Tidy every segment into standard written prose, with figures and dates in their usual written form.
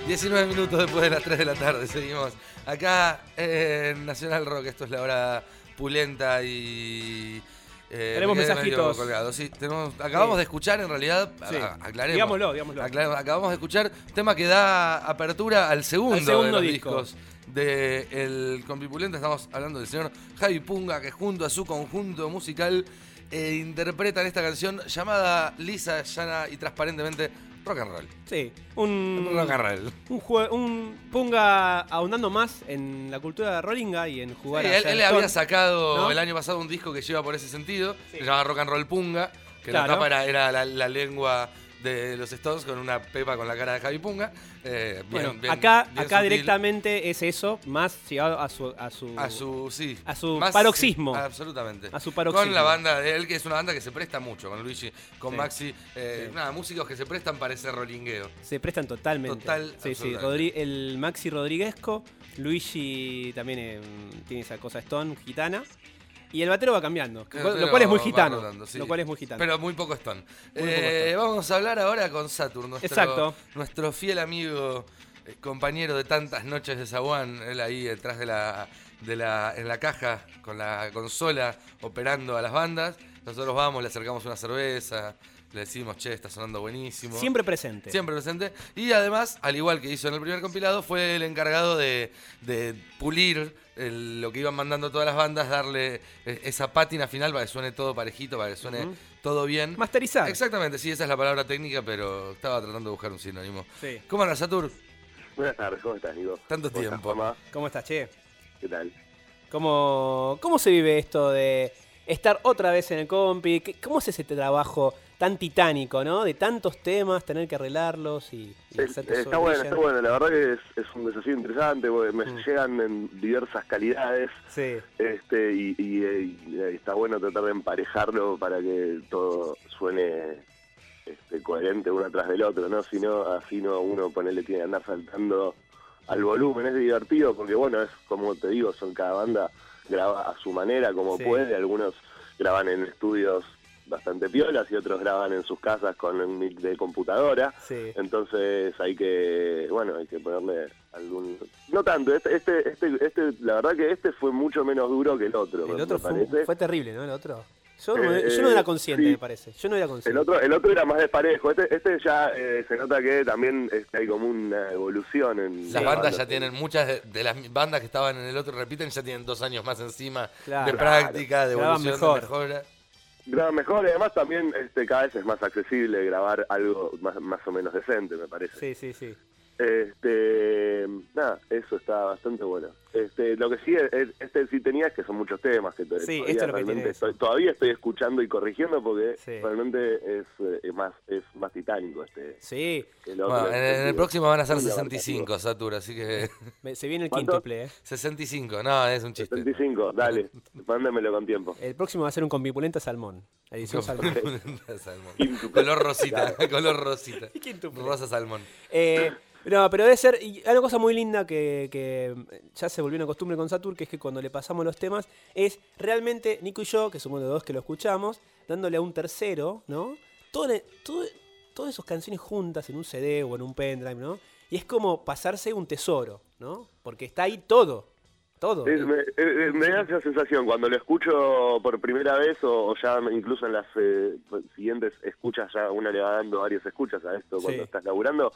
19 minutos después de las 3 de la tarde, seguimos acá en Nacional Rock. Esto es la hora pulenta y... tenemos mensajitos. Sí, acabamos de escuchar, en realidad, sí. Aclaremos. Digámoslo. Acabamos de escuchar tema que da apertura al segundo de los disco. discos de El Compipulenta. Estamos hablando del señor Javi Punga, que junto a su conjunto musical interpretan esta canción llamada lisa, llana y transparentemente rock and roll. Sí, rock and roll. Un Punga ahondando más en la cultura de rollinga y en jugar a él había sacado, ¿no?, el año pasado un disco que lleva por ese sentido, sí, que se llama Rock and Roll Punga, que la tapa era la lengua de los Stones con una pepa con la cara de Javi Punga. Bien acá directamente es eso, más llegado a su más, paroxismo. Sí, absolutamente. A su paroxismo. Con la banda de él, que es una banda que se presta mucho, con Luigi, con Maxi. Músicos que se prestan para ese rollingueo. Se prestan totalmente. Sí. El Maxi Rodriguesco, Luigi también tiene esa cosa Stone, gitana. Y el batero va cambiando, lo cual es muy gitano. Sí. Lo cual es muy gitano. Pero muy poco Stone. Vamos a hablar ahora con Saturn, nuestro fiel amigo, compañero de tantas noches de Zaguán. Él ahí detrás en la caja, con la consola, operando a las bandas. Nosotros vamos, le acercamos una cerveza, le decimos, che, está sonando buenísimo. Siempre presente. Y además, al igual que hizo en el primer compilado, fue el encargado de pulir lo que iban mandando todas las bandas, darle esa pátina final para que suene todo parejito, para que suene todo bien. Masterizar. Exactamente, sí, esa es la palabra técnica, pero estaba tratando de buscar un sinónimo. Sí. ¿Cómo andas, Satur? Buenas tardes, ¿cómo estás, Nico? Tanto tiempo. ¿Cómo estás, che? ¿Qué tal? ¿Cómo se vive esto de estar otra vez en el compi? ¿Cómo es ese trabajo tan titánico, ¿no? De tantos temas, tener que arreglarlos y está bueno, la verdad que es un desafío interesante, porque me llegan en diversas calidades. Sí. Y está bueno tratar de emparejarlo para que todo suene coherente uno atrás del otro, ¿no? Si no, así no uno tiene que andar saltando al volumen. Es divertido porque, bueno, es como te digo, cada banda graba a su manera, como puede. Algunos graban en estudios bastante piolas y otros graban en sus casas con un mic de computadora. Sí. Entonces hay que ponerle algún... No tanto, la verdad que fue mucho menos duro que el otro. El otro fue terrible, ¿no? El otro. Yo no era consciente, sí, me parece. Yo no era consciente. El otro era más desparejo. Este ya se nota que también hay como una evolución en las bandas. Ya tienen muchas de las bandas que estaban en el otro, repiten, ya tienen 2 años más encima de práctica, de evolución, de mejora. Graban mejor y además también cada vez es más accesible grabar algo más o menos decente, me parece. Sí. Nada, eso está bastante bueno. Lo que sí sí tenía es que son muchos temas que todavía estoy escuchando y corrigiendo porque realmente es más titánico Sí. En el próximo van a ser 65, Satur, así que se viene el quíntuple, 65, no, es un chiste. 65, dale, mándamelo con tiempo. El próximo va a ser un Compipulenta Salmón. Edición Salmón. Color rosita. Rosa salmón. No, pero debe ser una cosa muy linda que ya se volvió una costumbre con Satur, que es que cuando le pasamos los temas, es realmente Nico y yo, que somos los dos que lo escuchamos, dándole a un tercero, ¿no? Todas esas canciones juntas en un CD o en un pendrive, ¿no? Y es como pasarse un tesoro, ¿no? Porque está ahí todo. Me da esa sensación cuando lo escucho por primera vez o ya incluso en las siguientes escuchas, ya uno le va dando varias escuchas a esto cuando estás laburando.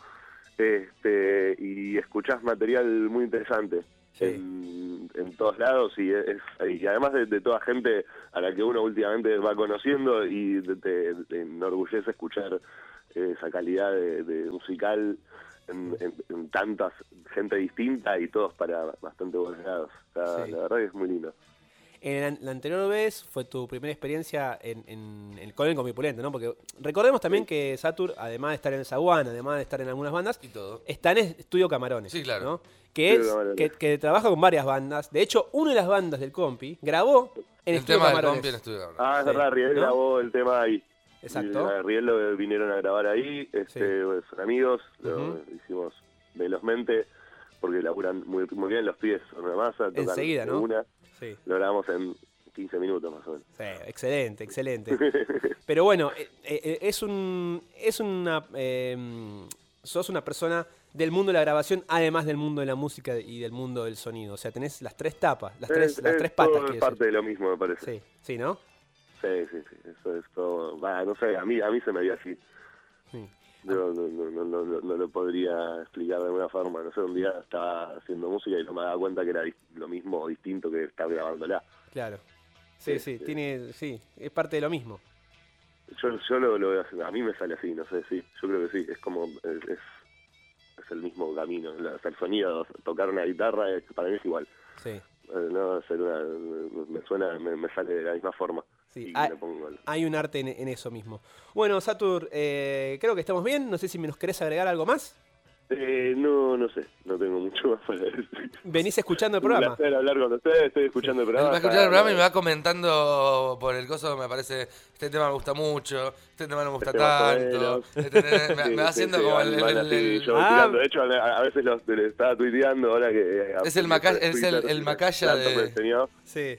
Y escuchás material muy interesante en todos lados y además de toda gente a la que uno últimamente va conociendo y te enorgullece escuchar esa calidad de musical en tantas gente distinta y todos para bastante buenos lados. La verdad que es muy lindo. En la anterior vez fue tu primera experiencia con el Compipulenta, ¿no? Porque recordemos también que Satur, además de estar en el Zaguán, además de estar en algunas bandas, está en Estudio Camarones. Sí, claro. ¿no? Que trabaja con varias bandas. De hecho, una de las bandas del Compi grabó en Estudio Camarones. El tema del Compi en Estudio Camarones. Ah, es verdad, Riel grabó el tema ahí. Exacto. A Riel lo vinieron a grabar ahí, son amigos, lo hicimos velozmente, porque laburan muy bien, los pies son una masa, tocan enseguida, ¿no? Sí. Lo grabamos en 15 minutos más o menos. Sí, excelente. Pero bueno, sos una persona del mundo de la grabación, además del mundo de la música y del mundo del sonido? O sea, tenés las tres tapas, las tres patas. Es parte de lo mismo, me parece. Sí, sí, ¿no? Sí. Eso es todo. No sé, a mí se me dio así. Sí. Yo no lo podría explicar de alguna forma. No sé, un día estaba haciendo música y no me daba cuenta que era lo mismo o distinto que estar grabándola. Claro. Sí, es parte de lo mismo. Yo lo veo así, a mí me sale así, no sé, sí, yo creo que sí, es como, es el mismo camino, el sonido, tocar una guitarra, para mí es igual. Sí. No, me sale de la misma forma. Sí, hay un arte en eso mismo. Bueno, Satur, creo que estamos bien, no sé si nos querés agregar algo más. No sé, no tengo mucho más para decir. ¿Venís escuchando el programa? Un placer hablar con ustedes, estoy escuchando el programa. Va a escuchar el programa y me va comentando por el coso, me parece, este tema me gusta mucho, este tema no me gusta tanto. Me va haciendo como el de hecho, a veces le estaba tuiteando ahora que... Es el Macaya de... Sí.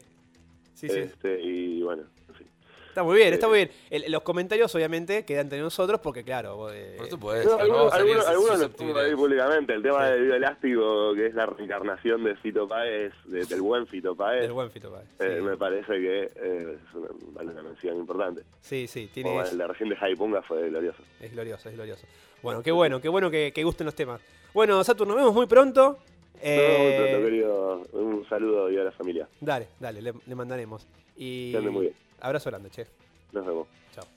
Y bueno... Está muy bien, está muy bien. Los comentarios, obviamente, quedan entre nosotros porque, claro... por supuesto. Algunos los pongo ahí públicamente. El tema del video elástico, que es la reencarnación de Fito Páez, del buen Fito Páez. Del buen Fito Páez. Me parece que es una mención importante. Sí. El de recién de Jaipunga fue glorioso. Es glorioso. Bueno, qué bueno que gusten los temas. Bueno, Satur, nos vemos muy pronto. Muy pronto, querido. Un saludo y a la familia. Dale, le mandaremos. Que ande muy bien. Abrazo grande, che. Nos vemos. Chao.